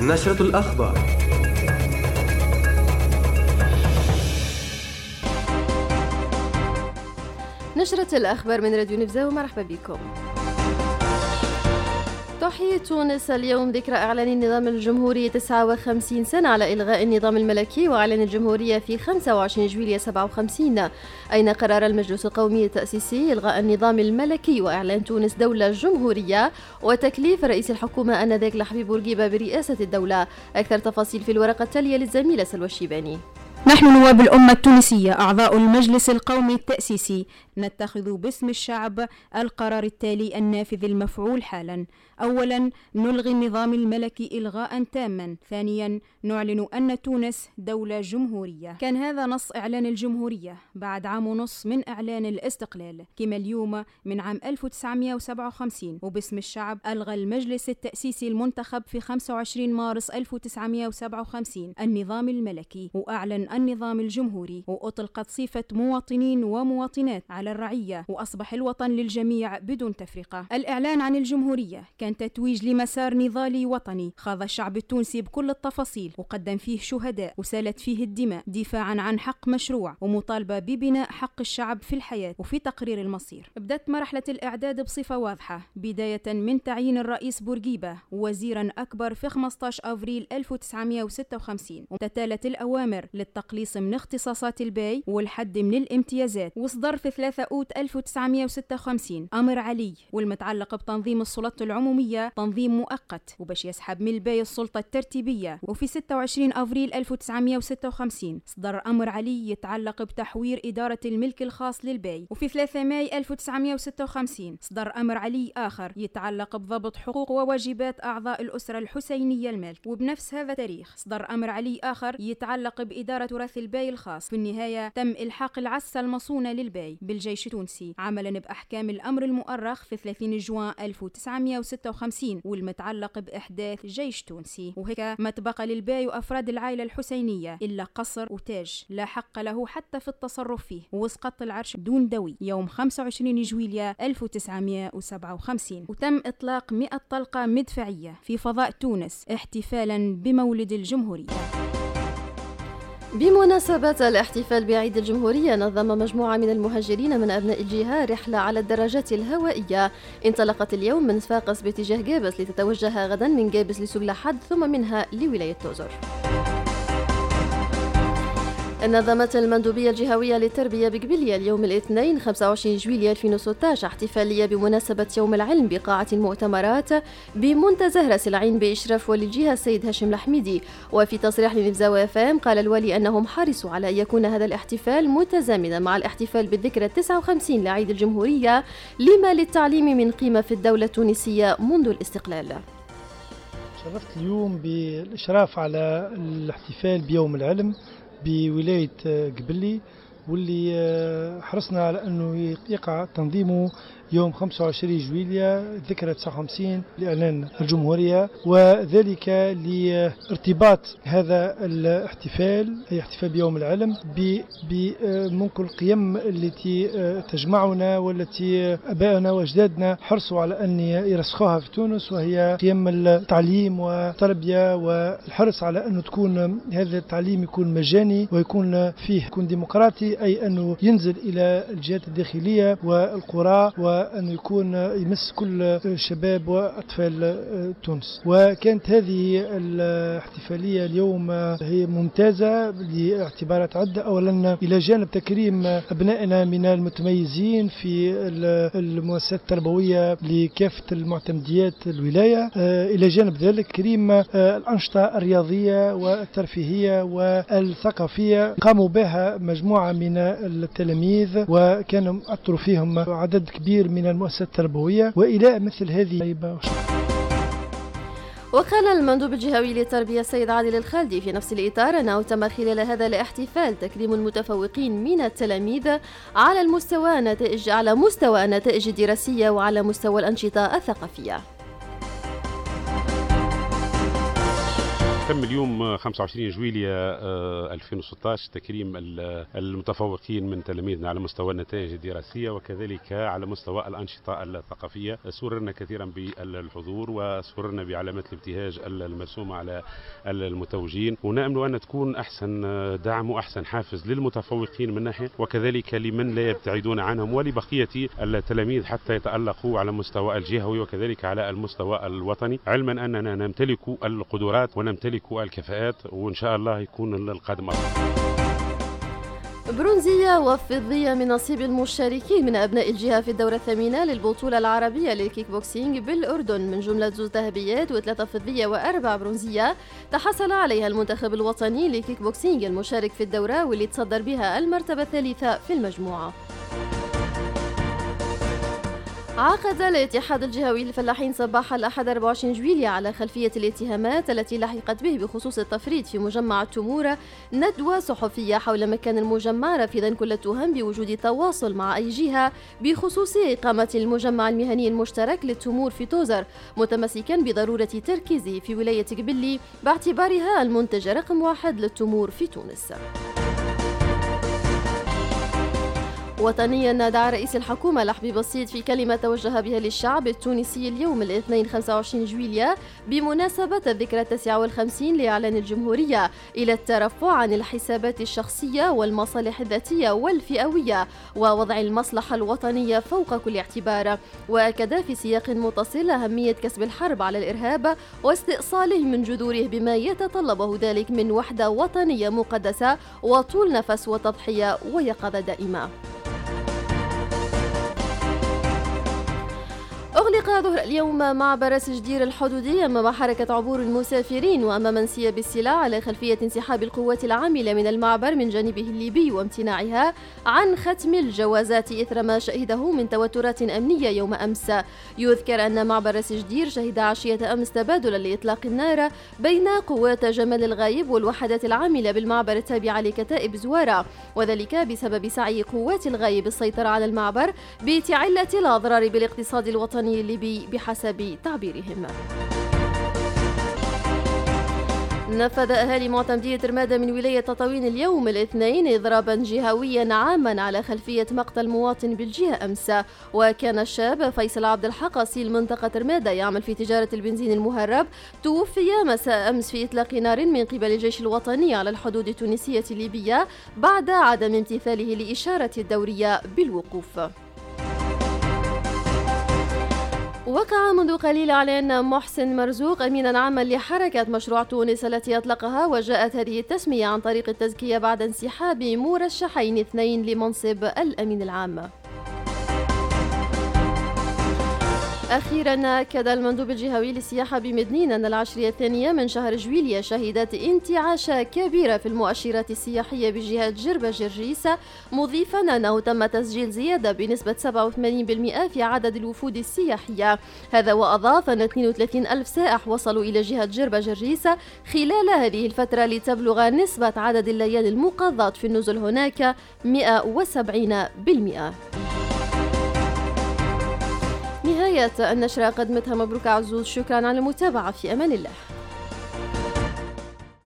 نشرة الأخبار. نشرة الأخبار من راديو نبزة ومرحبا بكم. تحيي تونس اليوم ذكرى إعلان النظام الجمهوري 59 سنة على إلغاء النظام الملكي وإعلان الجمهورية في 25 جويلية 57. أين قرار المجلس القومي التأسيسي إلغاء النظام الملكي وإعلان تونس دولة جمهورية وتكليف رئيس الحكومة آنذاك لحبيب بورقيبة برئاسة الدولة. أكثر تفاصيل في الورقة التالية للزميلة سلوى الشيباني. نحن نواب الأمة التونسية أعضاء المجلس القومي التأسيسي نتخذ باسم الشعب القرار التالي النافذ المفعول حالا. أولا، نلغي النظام الملكي إلغاء تاما. ثانيا، نعلن أن تونس دولة جمهورية. كان هذا نص إعلان الجمهورية بعد عام ونص من إعلان الاستقلال، كما اليوم من عام 1957. وباسم الشعب ألغى المجلس التأسيسي المنتخب في 25 مارس 1957 النظام الملكي وأعلن النظام الجمهوري، وأطلقت صفة مواطنين ومواطنات على الرعية، وأصبح الوطن للجميع بدون تفرقة. الإعلان عن الجمهورية كان تتويج لمسار نضالي وطني خاض الشعب التونسي بكل التفاصيل، وقدم فيه شهداء وسالت فيه الدماء دفاعا عن حق مشروع ومطالبة ببناء حق الشعب في الحياة وفي تقرير المصير. بدأت مرحلة الإعداد بصفة واضحة، بداية من تعيين الرئيس بورقيبة وزيرا أكبر في 15 أفريل 1956، وتتالت الأوامر للتقليص من اختصاصات الباي والحد من الامتيازات، وصدر في 3 أوت 1956 أمر علي والمتعلق بتنظيم السلطة العمومية تنظيم مؤقت وباش يسحب من الباي السلطة الترتيبية. وفي 26 أفريل 1956 صدر أمر علي يتعلق بتحوير إدارة الملك الخاص للباي. وفي 3 ماي 1956 صدر أمر علي آخر يتعلق بضبط حقوق وواجبات أعضاء الأسرة الحسينية المالك. وبنفس هذا التاريخ صدر أمر علي آخر يتعلق بإدارة تراث الباي الخاص. في النهاية تم إلحاق العسة المصونة للباي بالجيش التونسي عملا بأحكام الأمر المؤرخ في 30 جوان 1956 والمتعلق بإحداث جيش تونسي. وهيك ما تبقى للباي وأفراد العائلة الحسينية إلا قصر وتاج لا حق له حتى في التصرف فيه، وسقط العرش دون دوي يوم 25 جويلية 1957. وتم إطلاق 100 طلقة مدفعية في فضاء تونس احتفالا بمولد الجمهورية. بمناسبة الاحتفال بعيد الجمهورية نظم مجموعة من المهاجرين من أبناء الجهة رحلة على الدراجات الهوائية انطلقت اليوم من صفاقس باتجاه جابس لتتوجه غدا من جابس لسوق لحد ثم منها لولاية توزر. نظمت المندوبية الجهوية للتربية بقبلية اليوم الاثنين 25 جويلية 2016 احتفالية بمناسبة يوم العلم بقاعة المؤتمرات بمنتزه زهرة العين بإشراف ولي الجهة السيد هاشم الحميدي. وفي تصريح لنبزة FM قال الوالي أنهم حرصوا على أن يكون هذا الاحتفال متزامنا مع الاحتفال بالذكرى 59 لعيد الجمهورية لما للتعليم من قيمة في الدولة التونسية منذ الاستقلال. شرفت اليوم بالإشراف على الاحتفال بيوم العلم بولاية قبلي، واللي حرصنا على أنه يقع تنظيمه يوم 25 جويلية ذكرى 59 لإعلان الجمهورية، وذلك لارتباط هذا الاحتفال أي احتفال بيوم العلم بممكن القيم التي تجمعنا والتي أبائنا وأجدادنا حرصوا على أن يرسخوها في تونس، وهي قيم التعليم والتربية والحرص على أنه تكون هذا التعليم يكون مجاني ويكون فيه يكون ديمقراطي، أي أنه ينزل إلى الجهات الداخلية والقرى وأن يكون يمس كل شباب وأطفال تونس. وكانت هذه الاحتفالية اليوم هي ممتازة لاعتبارات عدة. أولا إلى جانب تكريم أبنائنا من المتميزين في المؤسسات التربوية لكافة المعتمديات الولاية، إلى جانب ذلك تكريم الأنشطة الرياضية والترفيهية والثقافية قاموا بها مجموعة من التلاميذ وكانوا أثروا فيهم عدد كبير من المؤسسات التربوية وإلى مثل هذه. وقال المندوب الجهوي للتربية السيد عادل الخالدي في نفس الإطار أنه تم خلال هذا الاحتفال تكريم المتفوقين من التلاميذ على مستوى النتائج الدراسية وعلى مستوى الأنشطة الثقافية. في تم اليوم 25 جويلية 2016 تكريم المتفوقين من تلاميذنا على مستوى النتائج الدراسية وكذلك على مستوى الأنشطة الثقافية. سررنا كثيرا بالحضور وسررنا بعلامات الابتهاج المرسومة على المتوجين، ونأمل أن تكون أحسن دعم وأحسن حافز للمتفوقين من ناحية وكذلك لمن لا يبتعدون عنهم ولبقية التلاميذ حتى يتألقوا على المستوى الجهوي وكذلك على المستوى الوطني، علما أننا نمتلك القدرات ونمتلك الكفاءات وإن شاء الله يكون القادم أفضل. برونزية وفضية من نصيب المشاركين من أبناء الجهة في الدورة الثامنة للبطولة العربية للكيك بوكسينج بالأردن، من جملة 2 ذهبيات و3 فضية و4 برونزية تحصل عليها المنتخب الوطني للكيك بوكسينج المشارك في الدورة واللي تصدر بها المرتبة الثالثة في المجموعة. عقد الاتحاد الجهوي للفلاحين صباح الأحد 24 جويلية على خلفية الاتهامات التي لحقت به بخصوص التفريط في مجمع التمورة ندوة صحفية حول مكان المجمع، رافضا كل التهم بوجود تواصل مع أي جهة بخصوص إقامة المجمع المهني المشترك للتمور في توزر، متمسكا بضرورة تركيزه في ولاية قبلي باعتبارها المنتج رقم 1 للتمور في تونس. وطنيا، دعا رئيس الحكومة لحبيب الصيد في كلمة توجه بها للشعب التونسي اليوم الاثنين 25 جويلية بمناسبة الذكرى 59 لإعلان الجمهورية إلى الترفع عن الحسابات الشخصية والمصالح الذاتية والفئوية ووضع المصلحة الوطنية فوق كل اعتبار، وأكد في سياق متصل أهمية كسب الحرب على الإرهاب واستئصاله من جذوره بما يتطلبه ذلك من وحدة وطنية مقدسة وطول نفس وتضحية ويقظة دائمة. أغلق ظهر اليوم معبر سجدير الحدودي أمام حركة عبور المسافرين وأمام انسياب السلاح على خلفية انسحاب القوات العاملة من المعبر من جانبه الليبي وامتناعها عن ختم الجوازات إثر ما شهده من توترات أمنية يوم أمس. يذكر أن معبر سجدير شهد عشية أمس تبادلا لإطلاق النار بين قوات جمال الغايب والوحدات العاملة بالمعبر التابعة لكتائب زوارة، وذلك بسبب سعي قوات الغايب السيطرة على المعبر بتعلة الأضرار بالاقتصاد الوطني الليبي بحسب تعبيرهم. نفذ أهالي معتمدية رمادة من ولاية تطاوين اليوم الاثنين إضرابا جهويا عاما على خلفية مقتل مواطن بالجهة أمس، وكان الشاب فيصل عبد الحق أصيل منطقة رمادة يعمل في تجارة البنزين المهرب توفي مساء أمس في إطلاق نار من قبل الجيش الوطني على الحدود التونسية الليبية بعد عدم امتثاله لإشارة الدورية بالوقوف. وقع منذ قليل إعلان محسن مرزوق أمينا عاما لحركة مشروع تونس التي أطلقها، وجاءت هذه التسمية عن طريق التزكية بعد انسحاب مرشحين 2 لمنصب الأمين العام. أخيرا، أكد المندوب الجهوي للسياحة بمدنين أن العشرية الثانية من شهر جويلية شهدت انتعاش كبير في المؤشرات السياحية بجهة جربة جرجيس، مضيفا أنه تم تسجيل زيادة بنسبة 87% في عدد الوفود السياحية. هذا وأضاف أن 32 ألف سائح وصلوا إلى جهة جربة جرجيس خلال هذه الفترة لتبلغ نسبة عدد الليالي المقضاة في النزل هناك 170%. نهاية النشرة قدمتها مبروك عزوز، شكرا على المتابعة، في أمان الله.